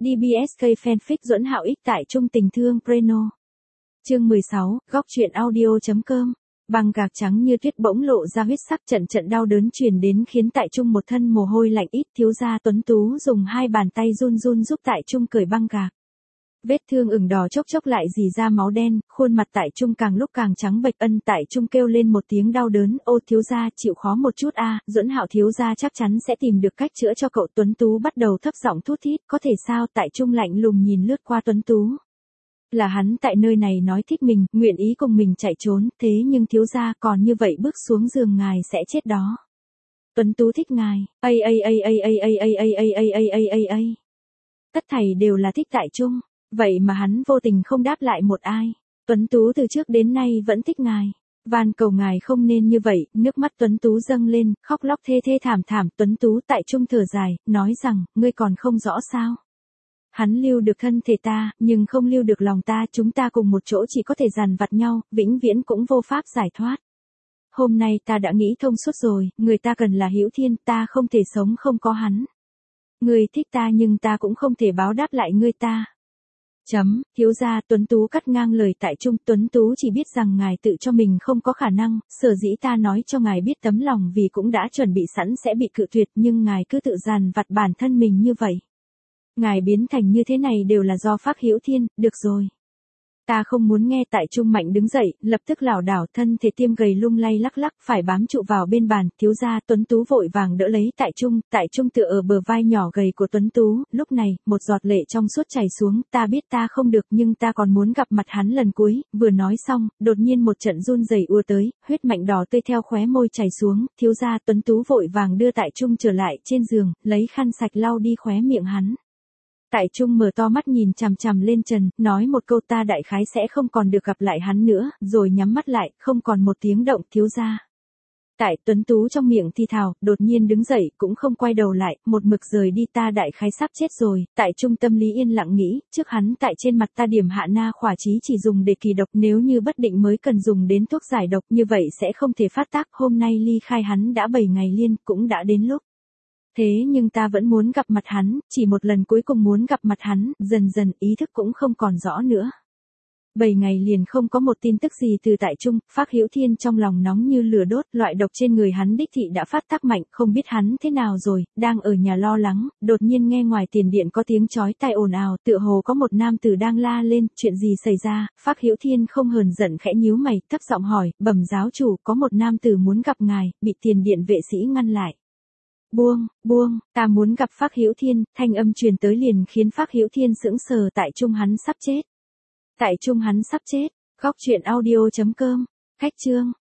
DBSK fanfic Duẫn Hạo X tại Trung tình thương Preno. Chương 16, góc truyện audio.com. Băng gạc trắng như tuyết bỗng lộ ra huyết sắc, trận trận đau đớn truyền đến khiến tại Trung một thân mồ hôi lạnh. Ít thiếu gia tuấn tú dùng hai bàn tay run run giúp tại Trung cởi băng gạc. Vết thương ửng đỏ chốc chốc lại rỉ ra máu đen, khuôn mặt tại Trung càng lúc càng trắng bệch. Tại Trung kêu lên một tiếng đau đớn, ô thiếu gia chịu khó một chút a, Duẫn Hạo thiếu gia chắc chắn sẽ tìm được cách chữa cho cậu. Tuấn tú bắt đầu thấp giọng thút thít, có thể sao? Tại Trung lạnh lùng nhìn lướt qua Tuấn tú. Là hắn tại nơi này nói thích mình, nguyện ý cùng mình chạy trốn, thế nhưng thiếu gia còn như vậy bước xuống giường ngài sẽ chết đó. Tuấn tú thích ngài, tất thảy đều là thích tại Trung. Vậy mà hắn vô tình không đáp lại một ai. Tuấn tú từ trước đến nay vẫn thích ngài. Van cầu ngài không nên như vậy. Nước mắt Tuấn tú dâng lên, khóc lóc thê thê thảm thảm. Tuấn tú tại Trung thở dài, nói rằng, ngươi còn không rõ sao. Hắn lưu được thân thể ta, nhưng không lưu được lòng ta. Chúng ta cùng một chỗ chỉ có thể dằn vặt nhau, vĩnh viễn cũng vô pháp giải thoát. Hôm nay ta đã nghĩ thông suốt rồi, người ta cần là Hữu Thiên, ta không thể sống không có hắn. Ngươi thích ta nhưng ta cũng không thể báo đáp lại ngươi ta. Thiếu gia. Tuấn tú cắt ngang lời tại Trung. Tuấn tú chỉ biết rằng ngài tự cho mình không có khả năng, sở dĩ ta nói cho ngài biết tấm lòng vì cũng đã chuẩn bị sẵn sẽ bị cự tuyệt, nhưng ngài cứ tự dằn vặt bản thân mình như vậy. Ngài biến thành như thế này đều là do Phác Hữu Thiên, được rồi. Ta không muốn nghe. Tại Trung mạnh đứng dậy, lập tức lảo đảo, thân thể tiêm gầy lung lay lắc lắc, phải bám trụ vào bên bàn. Thiếu gia. Tuấn tú vội vàng đỡ lấy tại Trung tựa ở bờ vai nhỏ gầy của Tuấn tú, lúc này, một giọt lệ trong suốt chảy xuống. Ta biết ta không được nhưng ta còn muốn gặp mặt hắn lần cuối. Vừa nói xong, đột nhiên một trận run rẩy ùa tới, huyết mạch đỏ tươi theo khóe môi chảy xuống. Thiếu gia. Tuấn tú vội vàng đưa tại Trung trở lại trên giường, lấy khăn sạch lau đi khóe miệng hắn. Tại Trung mở to mắt nhìn chằm chằm lên trần, nói một câu ta đại khái sẽ không còn được gặp lại hắn nữa, rồi nhắm mắt lại, không còn một tiếng động. Thiếu gia. Tại Tuấn tú trong miệng thi thào, đột nhiên đứng dậy, cũng không quay đầu lại, một mực rời đi. Ta đại khái sắp chết rồi. Tại Trung tâm lý yên lặng nghĩ, trước hắn tại trên mặt ta điểm hạ na khỏa chí chỉ dùng để kỳ độc, nếu như bất định mới cần dùng đến thuốc giải độc, như vậy sẽ không thể phát tác. Hôm nay ly khai hắn đã 7 ngày liên, cũng đã đến lúc. Thế nhưng ta vẫn muốn gặp mặt hắn, chỉ một lần cuối cùng muốn gặp mặt hắn. Dần dần ý thức cũng không còn rõ nữa. 7 ngày liền không có một tin tức gì từ tại Trung. Phác Hữu Thiên trong lòng nóng như lửa đốt, loại độc trên người hắn đích thị đã phát tác mạnh, không biết hắn thế nào rồi. Đang ở nhà lo lắng, đột nhiên nghe ngoài tiền điện có tiếng chói tai ồn ào, tựa hồ có một nam tử đang la lên. Chuyện gì xảy ra? Phác Hữu Thiên không hờn giận khẽ nhíu mày, thấp giọng hỏi, bẩm giáo chủ, có một nam tử muốn gặp ngài, bị tiền điện vệ sĩ ngăn lại. Buông, ta muốn gặp Phác Hữu Thiên. Thanh âm truyền tới liền khiến Phác Hữu Thiên sững sờ. Tại Trung hắn sắp chết. Tại Trung hắn sắp chết. Góc truyện audio.com. Khách chương.